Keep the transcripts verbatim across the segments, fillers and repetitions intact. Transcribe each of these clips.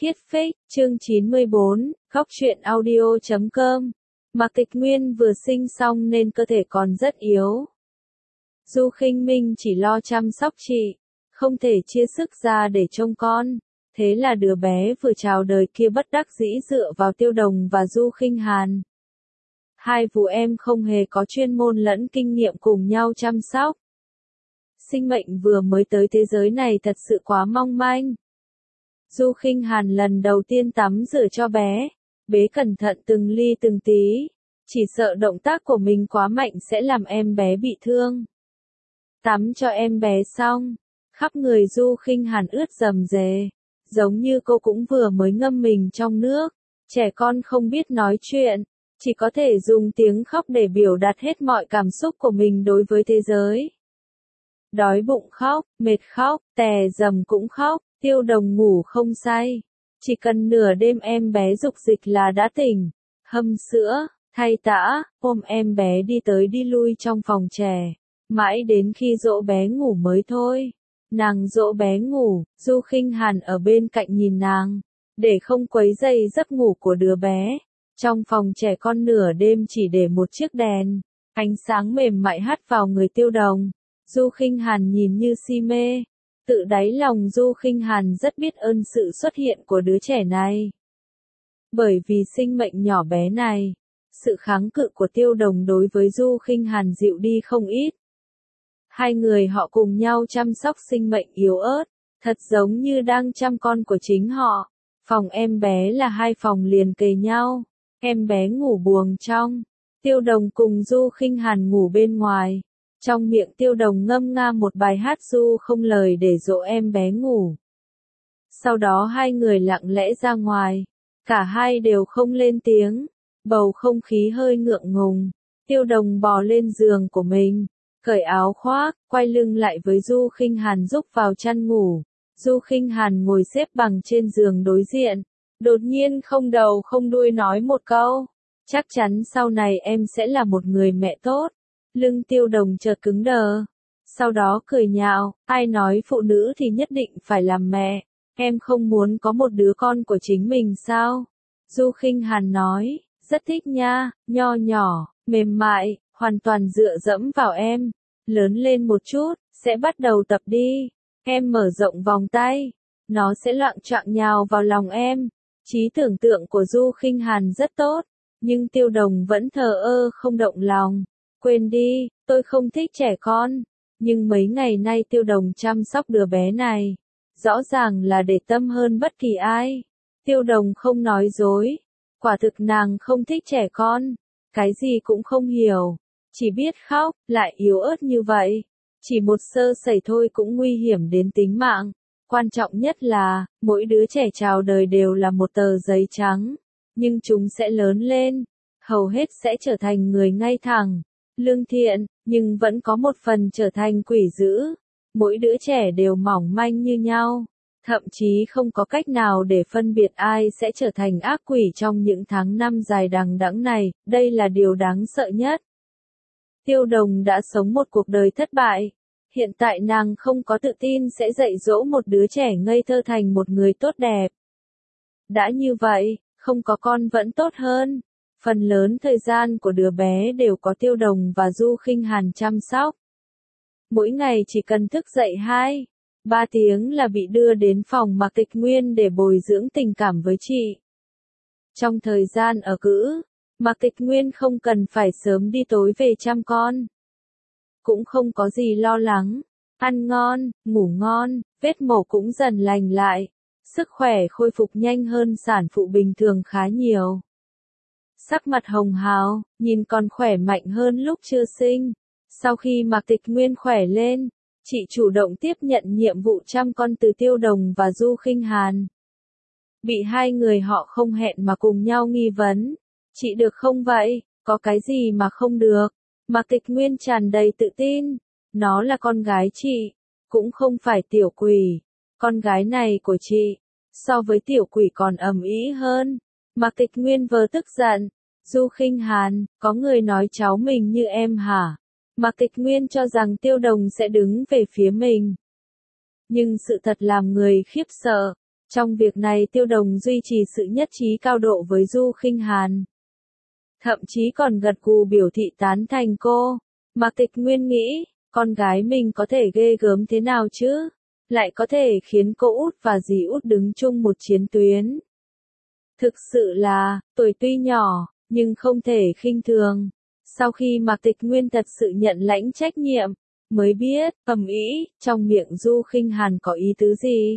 Khiết Phích, chương chín mươi bốn, Góc truyện audio chấm com. Mạc Tịch Nguyên vừa sinh xong nên cơ thể còn rất yếu. Du Khinh Minh chỉ lo chăm sóc chị, không thể chia sức ra để trông con. Thế là đứa bé vừa chào đời kia bất đắc dĩ dựa vào Tiêu Đồng và Du Khinh Hàn. Hai vụ em không hề có chuyên môn lẫn kinh nghiệm cùng nhau chăm sóc. Sinh mệnh vừa mới tới thế giới này thật sự quá mong manh. Du Khinh Hàn lần đầu tiên tắm rửa cho bé, bế cẩn thận từng ly từng tí, chỉ sợ động tác của mình quá mạnh sẽ làm em bé bị thương. Tắm cho em bé xong, khắp người Du Khinh Hàn ướt rầm rề, giống như cô cũng vừa mới ngâm mình trong nước. Trẻ con không biết nói chuyện, chỉ có thể dùng tiếng khóc để biểu đạt hết mọi cảm xúc của mình đối với thế giới. Đói bụng khóc, mệt khóc, tè dầm cũng khóc. Tiêu Đồng ngủ không say, chỉ cần nửa đêm em bé dục dịch là đã tỉnh, hâm sữa, thay tã, ôm em bé đi tới đi lui trong phòng trẻ, mãi đến khi dỗ bé ngủ mới thôi. Nàng dỗ bé ngủ, Du Khinh Hàn ở bên cạnh nhìn nàng, để không quấy rầy giấc ngủ của đứa bé. Trong phòng trẻ con nửa đêm chỉ để một chiếc đèn, ánh sáng mềm mại hắt vào người Tiêu Đồng. Du Khinh Hàn nhìn như si mê. Tự đáy lòng Du Khinh Hàn rất biết ơn sự xuất hiện của đứa trẻ này. Bởi vì sinh mệnh nhỏ bé này, sự kháng cự của Tiêu Đồng đối với Du Khinh Hàn dịu đi không ít. Hai người họ cùng nhau chăm sóc sinh mệnh yếu ớt, thật giống như đang chăm con của chính họ. Phòng em bé là hai phòng liền kề nhau, em bé ngủ buồng trong, Tiêu Đồng cùng Du Khinh Hàn ngủ bên ngoài. Trong miệng Tiêu Đồng ngâm nga một bài hát ru không lời để dỗ em bé ngủ. Sau đó hai người lặng lẽ ra ngoài, cả hai đều không lên tiếng, bầu không khí hơi ngượng ngùng. Tiêu Đồng bò lên giường của mình, cởi áo khoác, quay lưng lại với Du Khinh Hàn rúc vào chăn ngủ. Du Khinh Hàn ngồi xếp bằng trên giường đối diện, đột nhiên không đầu không đuôi nói một câu, chắc chắn sau này em sẽ là một người mẹ tốt. Lưng Tiêu Đồng chợt cứng đờ, sau đó cười nhạo, ai nói phụ nữ thì nhất định phải làm mẹ, em không muốn có một đứa con của chính mình sao? Du Khinh Hàn nói, rất thích nha, nho nhỏ, mềm mại, hoàn toàn dựa dẫm vào em, lớn lên một chút, sẽ bắt đầu tập đi, em mở rộng vòng tay, nó sẽ loạng choạng nhào vào lòng em. Trí tưởng tượng của Du Khinh Hàn rất tốt, nhưng Tiêu Đồng vẫn thờ ơ không động lòng. Quên đi, tôi không thích trẻ con. Nhưng mấy ngày nay Tiêu Đồng chăm sóc đứa bé này, rõ ràng là để tâm hơn bất kỳ ai. Tiêu Đồng không nói dối, quả thực nàng không thích trẻ con, cái gì cũng không hiểu, chỉ biết khóc, lại yếu ớt như vậy. Chỉ một sơ sẩy thôi cũng nguy hiểm đến tính mạng. Quan trọng nhất là, mỗi đứa trẻ chào đời đều là một tờ giấy trắng, nhưng chúng sẽ lớn lên, hầu hết sẽ trở thành người ngay thẳng, lương thiện, nhưng vẫn có một phần trở thành quỷ dữ. Mỗi đứa trẻ đều mỏng manh như nhau, thậm chí không có cách nào để phân biệt ai sẽ trở thành ác quỷ trong những tháng năm dài đằng đẵng này, đây là điều đáng sợ nhất. Tiêu Đồng đã sống một cuộc đời thất bại, hiện tại nàng không có tự tin sẽ dạy dỗ một đứa trẻ ngây thơ thành một người tốt đẹp. Đã như vậy, không có con vẫn tốt hơn. Phần lớn thời gian của đứa bé đều có Tiêu Đồng và Du Khinh Hàn chăm sóc. Mỗi ngày chỉ cần thức dậy hai, ba tiếng là bị đưa đến phòng Mạc Tịch Nguyên để bồi dưỡng tình cảm với chị. Trong thời gian ở cữ, Mạc Tịch Nguyên không cần phải sớm đi tối về chăm con. Cũng không có gì lo lắng, ăn ngon, ngủ ngon, vết mổ cũng dần lành lại, sức khỏe khôi phục nhanh hơn sản phụ bình thường khá nhiều. Sắc mặt hồng hào, nhìn còn khỏe mạnh hơn lúc chưa sinh. Sau khi Mạc Tịch Nguyên khỏe lên, chị chủ động tiếp nhận nhiệm vụ chăm con từ Tiêu Đồng và Du Khinh Hàn. Bị hai người họ không hẹn mà cùng nhau nghi vấn. Chị được không vậy? Có cái gì mà không được? Mạc Tịch Nguyên tràn đầy tự tin. Nó là con gái chị, cũng không phải tiểu quỷ. Con gái này của chị, so với tiểu quỷ còn ầm ĩ hơn. Mạc Tịch Nguyên vờ tức giận. Du Khinh Hàn, có người nói cháu mình như em hả? Mạc Tịch Nguyên cho rằng Tiêu Đồng sẽ đứng về phía mình. Nhưng sự thật làm người khiếp sợ. Trong việc này Tiêu Đồng duy trì sự nhất trí cao độ với Du Khinh Hàn. Thậm chí còn gật gù biểu thị tán thành cô. Mạc Tịch Nguyên nghĩ, con gái mình có thể ghê gớm thế nào chứ? Lại có thể khiến cô út và dì út đứng chung một chiến tuyến. Thực sự là, tuổi tuy nhỏ, nhưng không thể khinh thường. Sau khi Mạc Tịch Nguyên thật sự nhận lãnh trách nhiệm, mới biết, ầm ĩ, trong miệng Du Khinh Hàn có ý tứ gì.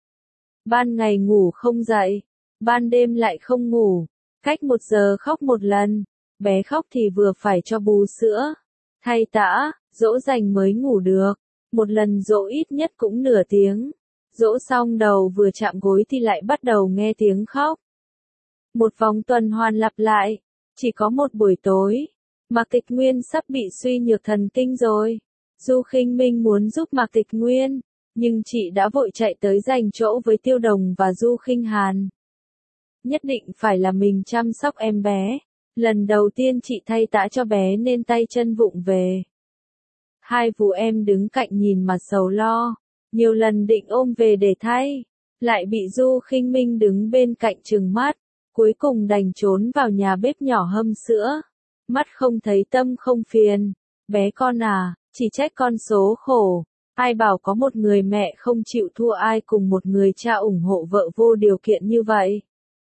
Ban ngày ngủ không dậy, ban đêm lại không ngủ, cách một giờ khóc một lần, bé khóc thì vừa phải cho bú sữa, thay tã, dỗ dành mới ngủ được, một lần dỗ ít nhất cũng nửa tiếng, dỗ xong đầu vừa chạm gối thì lại bắt đầu nghe tiếng khóc. Một vòng tuần hoàn lặp lại, chỉ có một buổi tối, Mạc Tịch Nguyên sắp bị suy nhược thần kinh rồi. Du Khinh Minh muốn giúp Mạc Tịch Nguyên, nhưng chị đã vội chạy tới giành chỗ với Tiêu Đồng và Du Khinh Hàn. Nhất định phải là mình chăm sóc em bé. Lần đầu tiên chị thay tã cho bé nên tay chân vụng về. Hai vú em đứng cạnh nhìn mà sầu lo, nhiều lần định ôm về để thay, lại bị Du Khinh Minh đứng bên cạnh trừng mắt, cuối cùng đành trốn vào nhà bếp nhỏ hâm sữa. Mắt không thấy tâm không phiền, bé con à, chỉ trách con số khổ, ai bảo có một người mẹ không chịu thua ai cùng một người cha ủng hộ vợ vô điều kiện như vậy.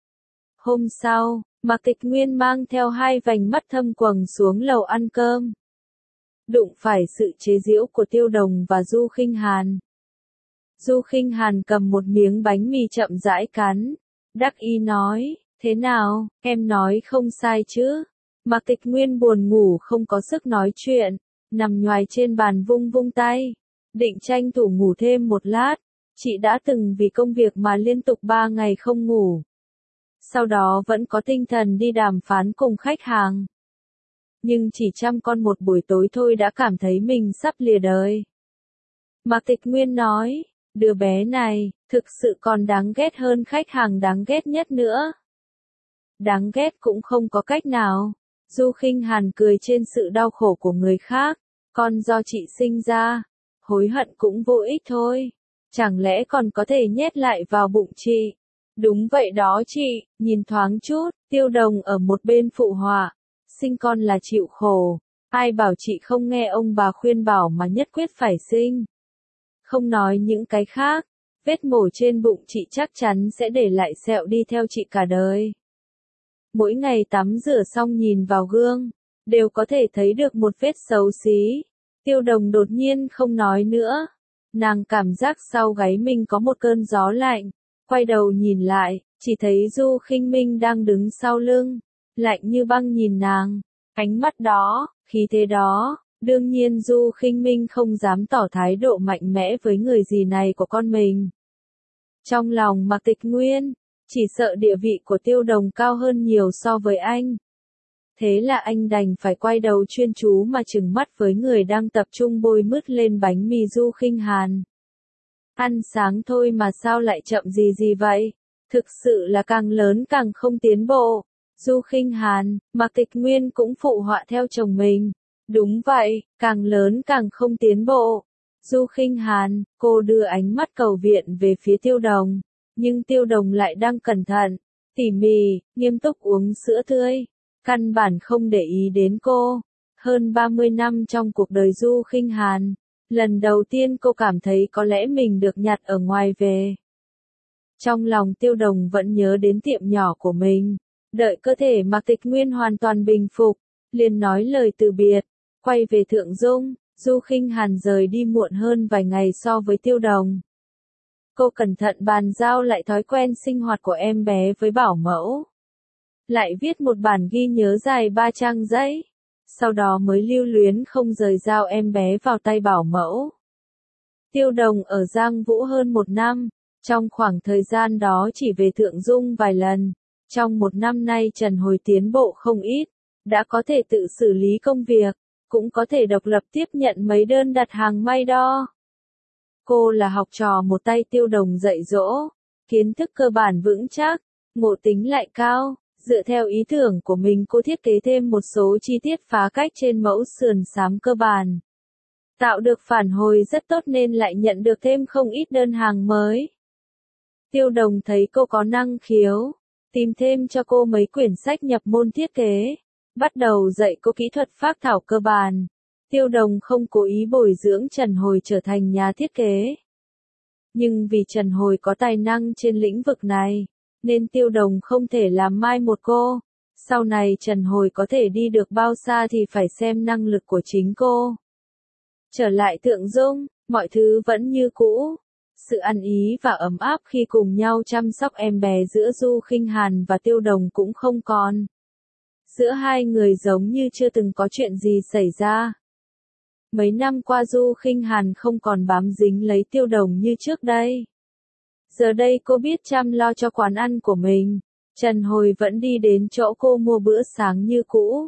Hôm sau, Mạc Tịch Nguyên mang theo hai vành mắt thâm quầng xuống lầu ăn cơm. Đụng phải sự chế giễu của Tiêu Đồng và Du Khinh Hàn. Du Khinh Hàn cầm một miếng bánh mì chậm rãi cắn, đắc ý nói, thế nào, em nói không sai chứ. Mạc Tịch Nguyên buồn ngủ không có sức nói chuyện, nằm nhoài trên bàn vung vung tay, định tranh thủ ngủ thêm một lát. Chị đã từng vì công việc mà liên tục ba ngày không ngủ. Sau đó vẫn có tinh thần đi đàm phán cùng khách hàng. Nhưng chỉ chăm con một buổi tối thôi đã cảm thấy mình sắp lìa đời. Mạc Tịch Nguyên nói, đứa bé này, thực sự còn đáng ghét hơn khách hàng đáng ghét nhất nữa. Đáng ghét cũng không có cách nào. Du Khinh Hàn cười trên sự đau khổ của người khác, con do chị sinh ra, hối hận cũng vô ích thôi. Chẳng lẽ còn có thể nhét lại vào bụng chị? Đúng vậy đó chị, nhìn thoáng chút, Tiêu Đồng ở một bên phụ họa, sinh con là chịu khổ, ai bảo chị không nghe ông bà khuyên bảo mà nhất quyết phải sinh. Không nói những cái khác, vết mổ trên bụng chị chắc chắn sẽ để lại sẹo đi theo chị cả đời. Mỗi ngày tắm rửa xong nhìn vào gương, đều có thể thấy được một vết xấu xí. Tiêu Đồng đột nhiên không nói nữa. Nàng cảm giác sau gáy mình có một cơn gió lạnh. Quay đầu nhìn lại, chỉ thấy Du Khinh Minh đang đứng sau lưng, lạnh như băng nhìn nàng. Ánh mắt đó, khí thế đó, đương nhiên Du Khinh Minh không dám tỏ thái độ mạnh mẽ với người gì này của con mình. Trong lòng Mạc Tịch Nguyên, chỉ sợ địa vị của Tiêu Đồng cao hơn nhiều so với anh. Thế là anh đành phải quay đầu chuyên chú mà trừng mắt với người đang tập trung bôi mứt lên bánh mì Du Khinh Hàn. Ăn sáng thôi mà sao lại chậm gì gì vậy? Thực sự là càng lớn càng không tiến bộ. Du Khinh Hàn, Mạc Tịch Nguyên cũng phụ họa theo chồng mình. Đúng vậy, càng lớn càng không tiến bộ. Du Khinh Hàn, cô đưa ánh mắt cầu viện về phía Tiêu Đồng. Nhưng Tiêu Đồng lại đang cẩn thận, tỉ mỉ, nghiêm túc uống sữa tươi. Căn bản không để ý đến cô. Hơn ba mươi năm trong cuộc đời Du Khinh Hàn, lần đầu tiên cô cảm thấy có lẽ mình được nhặt ở ngoài về. Trong lòng Tiêu Đồng vẫn nhớ đến tiệm nhỏ của mình. Đợi cơ thể Mạc Tịch Nguyên hoàn toàn bình phục, liền nói lời từ biệt, quay về Thượng Dung. Du Khinh Hàn rời đi muộn hơn vài ngày so với Tiêu Đồng. Cô cẩn thận bàn giao lại thói quen sinh hoạt của em bé với bảo mẫu. Lại viết một bản ghi nhớ dài ba trang giấy. Sau đó mới lưu luyến không rời giao em bé vào tay bảo mẫu. Tiêu Đồng ở Giang Vũ hơn một năm. Trong khoảng thời gian đó chỉ về Thượng Dung vài lần. Trong một năm nay Trần Hồi tiến bộ không ít. Đã có thể tự xử lý công việc. Cũng có thể độc lập tiếp nhận mấy đơn đặt hàng may đo. Cô là học trò một tay Tiêu Đồng dạy dỗ. Kiến thức cơ bản vững chắc. Ngộ tính lại cao. Dựa theo ý tưởng của mình cô thiết kế thêm một số chi tiết phá cách trên mẫu sườn xám cơ bản. Tạo được phản hồi rất tốt nên lại nhận được thêm không ít đơn hàng mới. Tiêu Đồng thấy cô có năng khiếu, tìm thêm cho cô mấy quyển sách nhập môn thiết kế, bắt đầu dạy cô kỹ thuật phác thảo cơ bản. Tiêu Đồng không cố ý bồi dưỡng Trần Hồi trở thành nhà thiết kế. Nhưng vì Trần Hồi có tài năng trên lĩnh vực này, nên Tiêu Đồng không thể làm mai một cô. Sau này Trần Hồi có thể đi được bao xa thì phải xem năng lực của chính cô. Trở lại Thượng Dung, mọi thứ vẫn như cũ. Sự ăn ý và ấm áp khi cùng nhau chăm sóc em bé giữa Du Khinh Hàn và Tiêu Đồng cũng không còn. Giữa hai người giống như chưa từng có chuyện gì xảy ra. Mấy năm qua Du Khinh Hàn không còn bám dính lấy Tiêu Đồng như trước đây. Giờ đây cô biết chăm lo cho quán ăn của mình. Trần Hồi vẫn đi đến chỗ cô mua bữa sáng như cũ.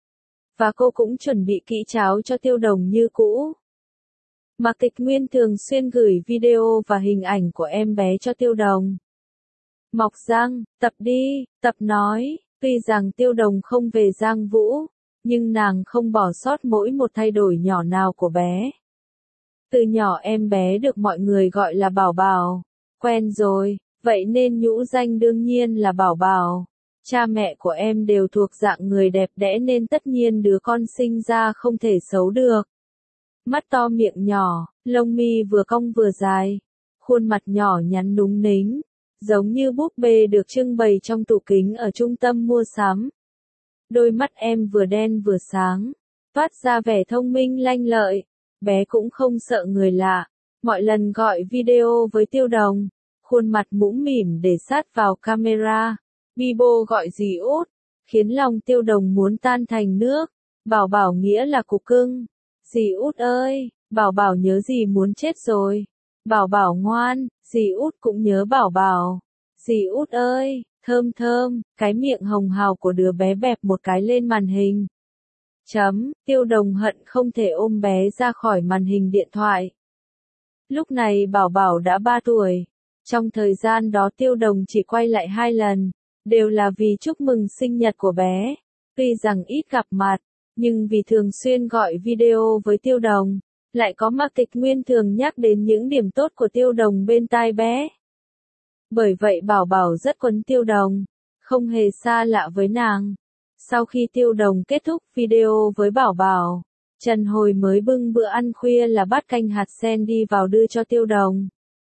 Và cô cũng chuẩn bị kỹ cháo cho Tiêu Đồng như cũ. Mạc Tịch Nguyên thường xuyên gửi video và hình ảnh của em bé cho Tiêu Đồng. Mọc răng, tập đi, tập nói, tuy rằng Tiêu Đồng không về Giang Vũ, nhưng nàng không bỏ sót mỗi một thay đổi nhỏ nào của bé. Từ nhỏ em bé được mọi người gọi là Bảo Bảo, quen rồi, vậy nên nhũ danh đương nhiên là Bảo Bảo. Cha mẹ của em đều thuộc dạng người đẹp đẽ nên tất nhiên đứa con sinh ra không thể xấu được. Mắt to miệng nhỏ, lông mi vừa cong vừa dài, khuôn mặt nhỏ nhắn núng nính, giống như búp bê được trưng bày trong tủ kính ở trung tâm mua sắm. Đôi mắt em vừa đen vừa sáng, toát ra vẻ thông minh lanh lợi, bé cũng không sợ người lạ. Mọi lần gọi video với Tiêu Đồng, khuôn mặt mũm mỉm để sát vào camera. Bibo gọi dì út, khiến lòng Tiêu Đồng muốn tan thành nước. Bảo Bảo nghĩa là cục cưng. Dì út ơi, Bảo Bảo nhớ dì muốn chết rồi. Bảo Bảo ngoan, dì út cũng nhớ Bảo Bảo. Dì út ơi, thơm thơm, cái miệng hồng hào của đứa bé bẹp một cái lên màn hình. Chấm, Tiêu Đồng hận không thể ôm bé ra khỏi màn hình điện thoại. Lúc này Bảo Bảo đã ba tuổi. Trong thời gian đó Tiêu Đồng chỉ quay lại hai lần, đều là vì chúc mừng sinh nhật của bé. Tuy rằng ít gặp mặt, nhưng vì thường xuyên gọi video với Tiêu Đồng, lại có Mạc Tịch Nguyên thường nhắc đến những điểm tốt của Tiêu Đồng bên tai bé. Bởi vậy Bảo Bảo rất quấn Tiêu Đồng, không hề xa lạ với nàng. Sau khi Tiêu Đồng kết thúc video với Bảo Bảo, Trần Hồi mới bưng bữa ăn khuya là bát canh hạt sen đi vào đưa cho Tiêu Đồng.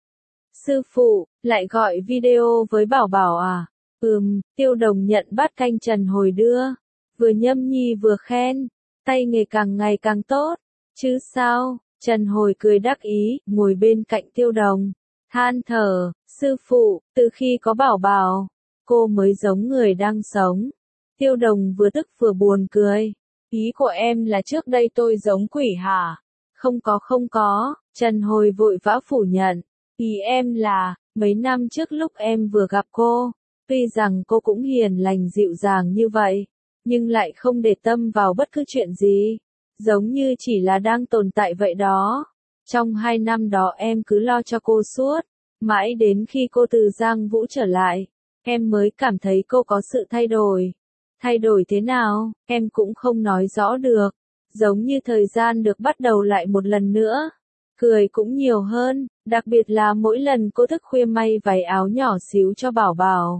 Sư phụ, lại gọi video với Bảo Bảo à? Ừm, Tiêu Đồng nhận bát canh Trần Hồi đưa, vừa nhâm nhi vừa khen, tay nghề càng ngày càng tốt, chứ sao? Trần Hồi cười đắc ý, ngồi bên cạnh Tiêu Đồng, than thở, sư phụ, từ khi có Bảo Bảo, cô mới giống người đang sống. Tiêu Đồng vừa tức vừa buồn cười, ý của em là trước đây tôi giống quỷ hả? Không có không có, Trần Hồi vội vã phủ nhận, ý em là, mấy năm trước lúc em vừa gặp cô, tuy rằng cô cũng hiền lành dịu dàng như vậy, nhưng lại không để tâm vào bất cứ chuyện gì, giống như chỉ là đang tồn tại vậy đó. Trong hai năm đó em cứ lo cho cô suốt, mãi đến khi cô từ Giang Vũ trở lại, em mới cảm thấy cô có sự thay đổi. Thay đổi thế nào, em cũng không nói rõ được, giống như thời gian được bắt đầu lại một lần nữa. Cười cũng nhiều hơn, đặc biệt là mỗi lần cô thức khuya may váy áo nhỏ xíu cho Bảo Bảo.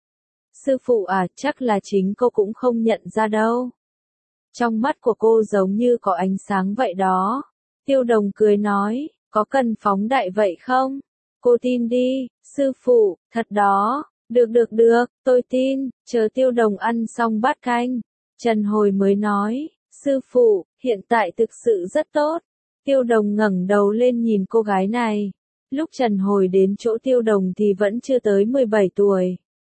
Sư phụ à, chắc là chính cô cũng không nhận ra đâu. Trong mắt của cô giống như có ánh sáng vậy đó. Tiêu Đồng cười nói, có cần phóng đại vậy không? Cô tin đi, sư phụ, thật đó. Được được được, tôi tin, chờ Tiêu Đồng ăn xong bát canh. Trần Hồi mới nói, sư phụ, hiện tại thực sự rất tốt. Tiêu Đồng ngẩng đầu lên nhìn cô gái này. Lúc Trần Hồi đến chỗ Tiêu Đồng thì vẫn chưa tới mười bảy tuổi.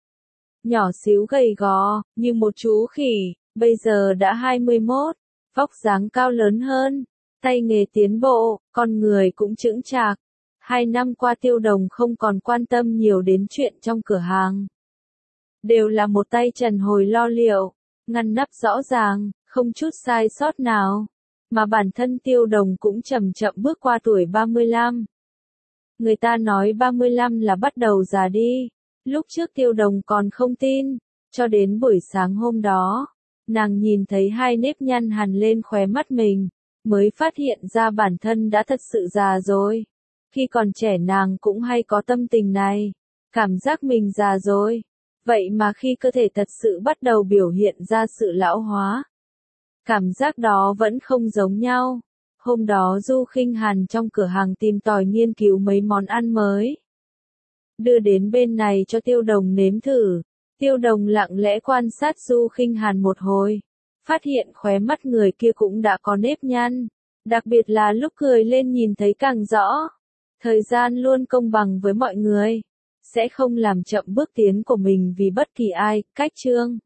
Nhỏ xíu gầy gò, như một chú khỉ, bây giờ đã hai mươi mốt, vóc dáng cao lớn hơn, tay nghề tiến bộ, con người cũng chững chạc. Hai năm qua Tiêu Đồng không còn quan tâm nhiều đến chuyện trong cửa hàng. Đều là một tay Trần Hồi lo liệu, ngăn nắp rõ ràng, không chút sai sót nào. Mà bản thân Tiêu Đồng cũng chậm chậm bước qua tuổi ba mươi lăm. Người ta nói ba mươi lăm là bắt đầu già đi. Lúc trước Tiêu Đồng còn không tin, cho đến buổi sáng hôm đó, nàng nhìn thấy hai nếp nhăn hằn lên khóe mắt mình, mới phát hiện ra bản thân đã thật sự già rồi. Khi còn trẻ nàng cũng hay có tâm tình này, Cảm giác mình già rồi. Vậy mà khi cơ thể thật sự bắt đầu biểu hiện ra sự lão hóa, cảm giác đó vẫn không giống nhau. Hôm đó Du Khinh Hàn trong cửa hàng tìm tòi nghiên cứu mấy món ăn mới, đưa đến bên này cho Tiêu Đồng nếm thử. Tiêu Đồng lặng lẽ quan sát Du Khinh Hàn một hồi, phát hiện khóe mắt người kia cũng đã có nếp nhăn, đặc biệt là lúc cười lên nhìn thấy càng rõ. Thời gian luôn công bằng với mọi người, sẽ không làm chậm bước tiến của mình vì bất kỳ ai. Cách chương